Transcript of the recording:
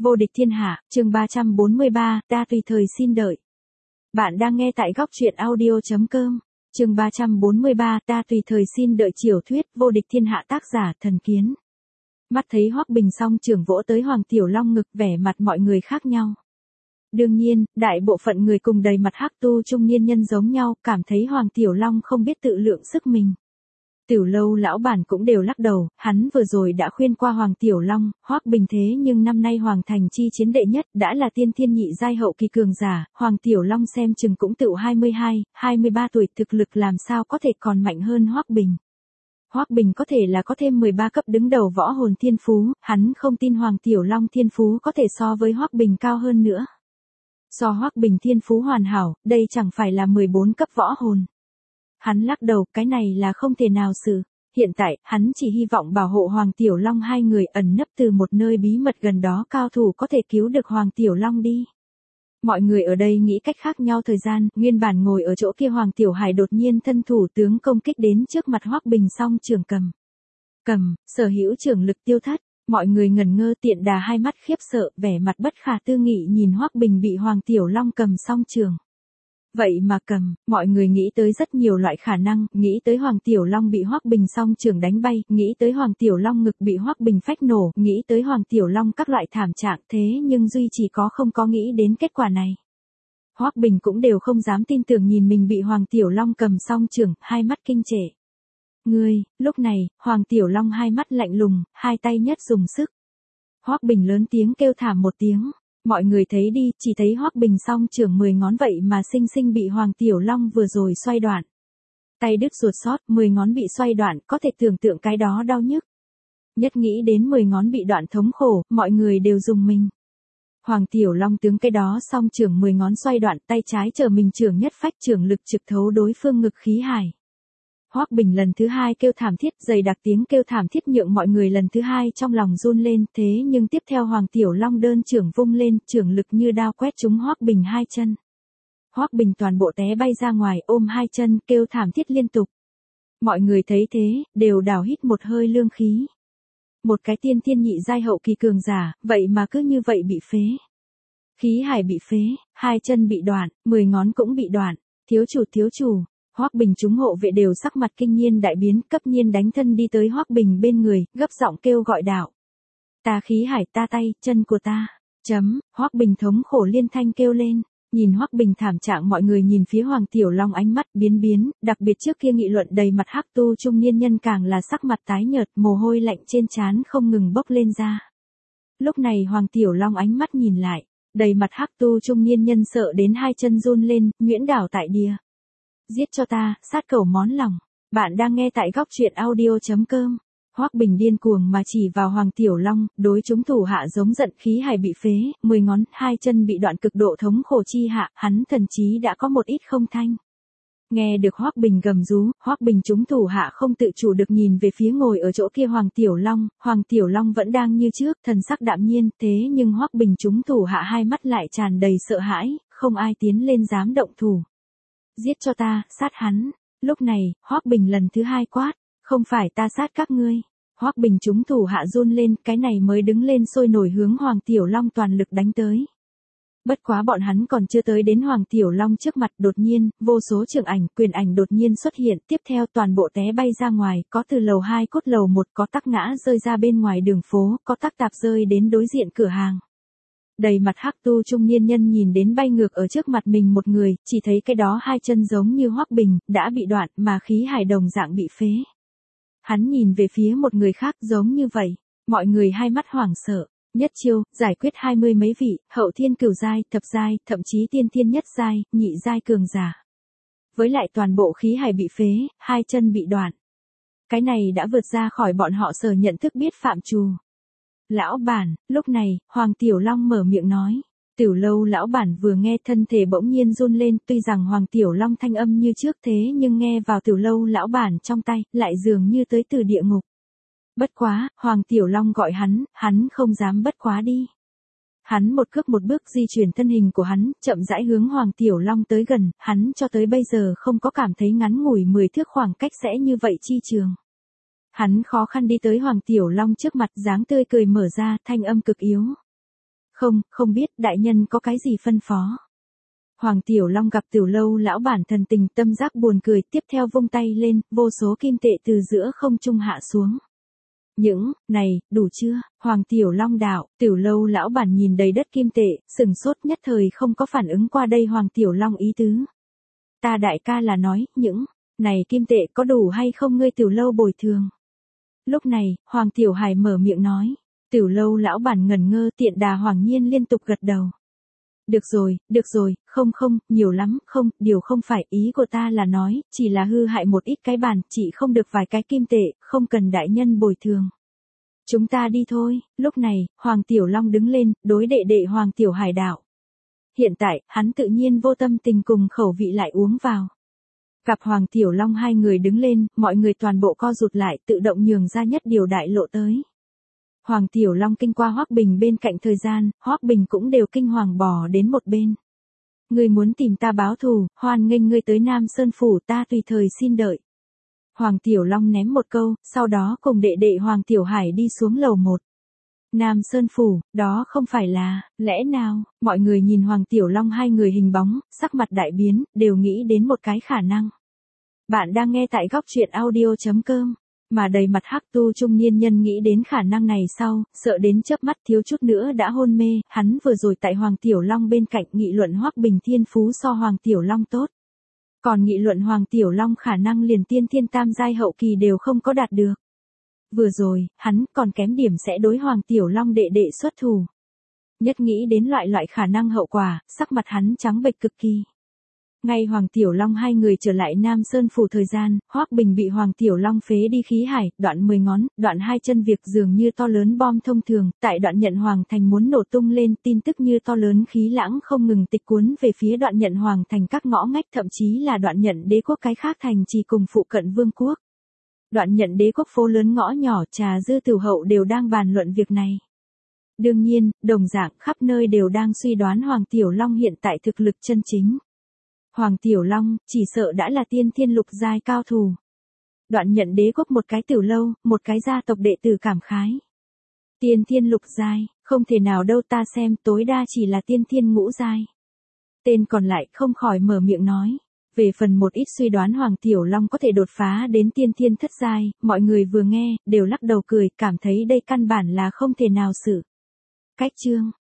Vô địch thiên hạ, chương 343, ta tùy thời xin đợi. Bạn đang nghe tại góc truyện audio.com. Chương 343, ta tùy thời xin đợi. Tiểu thuyết Vô địch thiên hạ, tác giả Thần Kiến. Mắt thấy Hoắc Bình song trưởng vỗ tới Hoàng Tiểu Long ngực, vẻ mặt mọi người khác nhau. Đương nhiên, đại bộ phận người cùng đầy mặt hắc tu trung niên nhân giống nhau, cảm thấy Hoàng Tiểu Long không biết tự lượng sức mình. Tiểu Lâu lão bản cũng đều lắc đầu, hắn vừa rồi đã khuyên qua Hoàng Tiểu Long, Hoắc Bình thế nhưng năm nay Hoàng thành chi chiến đệ nhất, đã là tiên thiên nhị giai hậu kỳ cường giả, Hoàng Tiểu Long xem chừng cũng tựu 22, 23 tuổi, thực lực làm sao có thể còn mạnh hơn Hoắc Bình. Hoắc Bình có thể là có thêm 13 cấp đứng đầu võ hồn thiên phú, hắn không tin Hoàng Tiểu Long thiên phú có thể so với Hoắc Bình cao hơn nữa. So Hoắc Bình thiên phú hoàn hảo, đây chẳng phải là 14 cấp võ hồn. Hắn lắc đầu, cái này là không thể nào xử. Hiện tại, hắn chỉ hy vọng bảo hộ Hoàng Tiểu Long hai người ẩn nấp từ một nơi bí mật gần đó, cao thủ có thể cứu được Hoàng Tiểu Long đi. Mọi người ở đây nghĩ cách khác nhau thời gian, nguyên bản ngồi ở chỗ kia Hoàng Tiểu Hải đột nhiên thân thủ tướng công kích đến trước mặt Hoắc Bình song trưởng cầm, sở hữu trưởng lực tiêu thất, mọi người ngẩn ngơ, Tiện Đà hai mắt khiếp sợ, vẻ mặt bất khả tư nghị nhìn Hoắc Bình bị Hoàng Tiểu Long cầm song trường. Vậy mà cầm, mọi người nghĩ tới rất nhiều loại khả năng, nghĩ tới Hoàng Tiểu Long bị Hoắc Bình song trường đánh bay, nghĩ tới Hoàng Tiểu Long ngực bị Hoắc Bình phách nổ, nghĩ tới Hoàng Tiểu Long các loại thảm trạng, thế nhưng duy chỉ không có nghĩ đến kết quả này. Hoắc Bình cũng đều không dám tin tưởng nhìn mình bị Hoàng Tiểu Long cầm song trường, hai mắt kinh trệ. Lúc này, Hoàng Tiểu Long hai mắt lạnh lùng, hai tay nhất dùng sức. Hoắc Bình lớn tiếng kêu thảm một tiếng. Mọi người thấy đi, chỉ thấy Hoắc Bình song trưởng 10 ngón vậy mà xinh xinh bị Hoàng Tiểu Long vừa rồi xoay đoạn. Tay đứt ruột sót, 10 ngón bị xoay đoạn, có thể tưởng tượng cái đó đau nhức. Nhất nghĩ đến 10 ngón bị đoạn thống khổ, mọi người đều dùng mình. Hoàng Tiểu Long tướng cái đó song trưởng 10 ngón xoay đoạn, tay trái chờ mình trưởng nhất phách trưởng lực trực thấu đối phương ngực khí hải. Hoắc Bình lần thứ hai kêu thảm thiết, dày đặc tiếng kêu thảm thiết nhượng mọi người lần thứ hai trong lòng run lên, thế nhưng tiếp theo Hoàng Tiểu Long đơn trưởng vung lên, trưởng lực như đao quét trúng Hoắc Bình hai chân. Hoắc Bình toàn bộ té bay ra ngoài, ôm hai chân, kêu thảm thiết liên tục. Mọi người thấy thế, đều đảo hít một hơi lương khí. Một cái tiên thiên nhị giai hậu kỳ cường giả, vậy mà cứ như vậy bị phế. Khí hải bị phế, hai chân bị đoạn, 10 ngón cũng bị đoạn, thiếu chủ. Hoắc Bình chúng hộ vệ đều sắc mặt kinh nhiên đại biến, cấp nhiên đánh thân đi tới Hoắc Bình bên người, gấp giọng kêu gọi đạo. Ta khí hải, ta tay, chân của ta. Hoắc Bình thống khổ liên thanh kêu lên. Nhìn Hoắc Bình thảm trạng, mọi người nhìn phía Hoàng Tiểu Long ánh mắt biến, đặc biệt trước kia nghị luận đầy mặt hắc tu trung niên nhân càng là sắc mặt tái nhợt, mồ hôi lạnh trên trán không ngừng bốc lên ra. Lúc này Hoàng Tiểu Long ánh mắt nhìn lại, đầy mặt hắc tu trung niên nhân sợ đến hai chân run lên, nguyễn đảo tại địa. Giết cho ta, sát cẩu món lòng. Bạn đang nghe tại góc truyện audio.com. Hoắc Bình điên cuồng mà chỉ vào Hoàng Tiểu Long, đối chúng thủ hạ giống giận, khí hải bị phế, 10 ngón, hai chân bị đoạn cực độ thống khổ chi hạ, hắn thần chí đã có một ít không thanh. Nghe được Hoắc Bình gầm rú, Hoắc Bình chúng thủ hạ không tự chủ được nhìn về phía ngồi ở chỗ kia Hoàng Tiểu Long vẫn đang như trước, thần sắc đạm nhiên, thế nhưng Hoắc Bình chúng thủ hạ hai mắt lại tràn đầy sợ hãi, không ai tiến lên dám động thủ. Giết cho ta, sát hắn. Lúc này, Hoắc Bình lần thứ hai quát, không phải ta sát các ngươi. Hoắc Bình chúng thủ hạ run lên, cái này mới đứng lên sôi nổi hướng Hoàng Tiểu Long toàn lực đánh tới. Bất quá bọn hắn còn chưa tới đến Hoàng Tiểu Long trước mặt, đột nhiên, vô số trường ảnh, quyền ảnh đột nhiên xuất hiện, tiếp theo toàn bộ té bay ra ngoài, có từ lầu 2 cốt lầu 1, có tắc ngã rơi ra bên ngoài đường phố, có tắc tạp rơi đến đối diện cửa hàng. Đầy mặt hắc tu trung niên nhân nhìn đến bay ngược ở trước mặt mình một người, chỉ thấy cái đó hai chân giống như Hoắc Bình, đã bị đoạn, mà khí hải đồng dạng bị phế. Hắn nhìn về phía một người khác giống như vậy, mọi người hai mắt hoảng sợ, nhất chiêu, giải quyết 20 mấy vị, hậu thiên cửu giai, thập giai, thậm chí tiên thiên nhất giai, nhị giai cường giả. Với lại toàn bộ khí hải bị phế, hai chân bị đoạn. Cái này đã vượt ra khỏi bọn họ sở nhận thức biết phạm trù. Lão bản, lúc này, Hoàng Tiểu Long mở miệng nói. Tiểu Lâu lão bản vừa nghe thân thể bỗng nhiên run lên, tuy rằng Hoàng Tiểu Long thanh âm như trước thế nhưng nghe vào Tiểu Lâu lão bản trong tay, lại dường như tới từ địa ngục. Bất quá, Hoàng Tiểu Long gọi hắn không dám bất quá đi. Hắn một cước một bước di chuyển thân hình của hắn, chậm rãi hướng Hoàng Tiểu Long tới gần, hắn cho tới bây giờ không có cảm thấy ngắn ngủi 10 thước khoảng cách sẽ như vậy chi trường. Hắn khó khăn đi tới Hoàng Tiểu Long trước mặt, dáng tươi cười mở ra, thanh âm cực yếu. Không biết đại nhân có cái gì phân phó. Hoàng Tiểu Long gặp Tiểu Lâu lão bản thần tình tâm giác buồn cười, tiếp theo vung tay lên, vô số kim tệ từ giữa không trung hạ xuống. Những, này, đủ chưa? Hoàng Tiểu Long đạo, Tiểu Lâu lão bản nhìn đầy đất kim tệ, sừng sốt nhất thời không có phản ứng qua đây Hoàng Tiểu Long ý tứ. Ta đại ca là nói, những, này kim tệ có đủ hay không ngươi Tiểu Lâu bồi thường. Lúc này, Hoàng Tiểu Hải mở miệng nói, Tiểu Lâu lão bản ngẩn ngơ Tiện Đà Hoàng Nhiên liên tục gật đầu. Được rồi, không, nhiều lắm, điều không phải ý của ta là nói, chỉ là hư hại một ít cái bàn, chỉ không được vài cái kim tệ, không cần đại nhân bồi thường. Chúng ta đi thôi, lúc này, Hoàng Tiểu Long đứng lên, đối đệ đệ Hoàng Tiểu Hải đạo. Hiện tại, hắn tự nhiên vô tâm tình cùng khẩu vị lại uống vào. Gặp Hoàng Tiểu Long hai người đứng lên, mọi người toàn bộ co rụt lại, tự động nhường ra nhất điều đại lộ tới. Hoàng Tiểu Long kinh qua Hoắc Bình bên cạnh thời gian, Hoắc Bình cũng đều kinh hoàng bò đến một bên. Ngươi muốn tìm ta báo thù, hoan nghênh ngươi tới Nam Sơn Phủ ta tùy thời xin đợi. Hoàng Tiểu Long ném một câu, sau đó cùng đệ đệ Hoàng Tiểu Hải đi xuống lầu 1. Nam Sơn Phủ, đó không phải là, lẽ nào, mọi người nhìn Hoàng Tiểu Long hai người hình bóng, sắc mặt đại biến, đều nghĩ đến một cái khả năng. Bạn đang nghe tại góc truyện audio.com. Mà đầy mặt hắc tu trung niên nhân nghĩ đến khả năng này sau, sợ đến chớp mắt thiếu chút nữa đã hôn mê, hắn vừa rồi tại Hoàng Tiểu Long bên cạnh nghị luận Hoắc Bình thiên phú so Hoàng Tiểu Long tốt. Còn nghị luận Hoàng Tiểu Long khả năng liền tiên thiên tam giai hậu kỳ đều không có đạt được. Vừa rồi, hắn còn kém điểm sẽ đối Hoàng Tiểu Long đệ đệ xuất thủ. Nhất nghĩ đến loại khả năng hậu quả, sắc mặt hắn trắng bệch cực kỳ. Ngay Hoàng Tiểu Long hai người trở lại Nam Sơn Phủ thời gian, Hoắc Bình bị Hoàng Tiểu Long phế đi khí hải, đoạn 10 ngón, đoạn 2 chân việc dường như to lớn bom thông thường, tại đoạn nhận Hoàng Thành muốn nổ tung lên, tin tức như to lớn khí lãng không ngừng tịch cuốn về phía đoạn nhận Hoàng Thành các ngõ ngách thậm chí là đoạn nhận đế quốc cái khác thành trì cùng phụ cận vương quốc. Đoạn nhận đế quốc phố lớn ngõ nhỏ Trà Dư Tửu Hậu đều đang bàn luận việc này. Đương nhiên, đồng dạng khắp nơi đều đang suy đoán Hoàng Tiểu Long hiện tại thực lực chân chính. Hoàng Tiểu Long, chỉ sợ đã là tiên thiên lục giai cao thủ. Đoạn nhận đế quốc một cái Tiểu Lâu, một cái gia tộc đệ tử cảm khái. Tiên thiên lục giai, không thể nào đâu ta xem tối đa chỉ là tiên thiên ngũ giai. Tên còn lại không khỏi mở miệng nói. Về phần một ít suy đoán Hoàng Tiểu Long có thể đột phá đến tiên thiên thất giai, mọi người vừa nghe, đều lắc đầu cười, cảm thấy đây căn bản là không thể nào xử. Cách chương.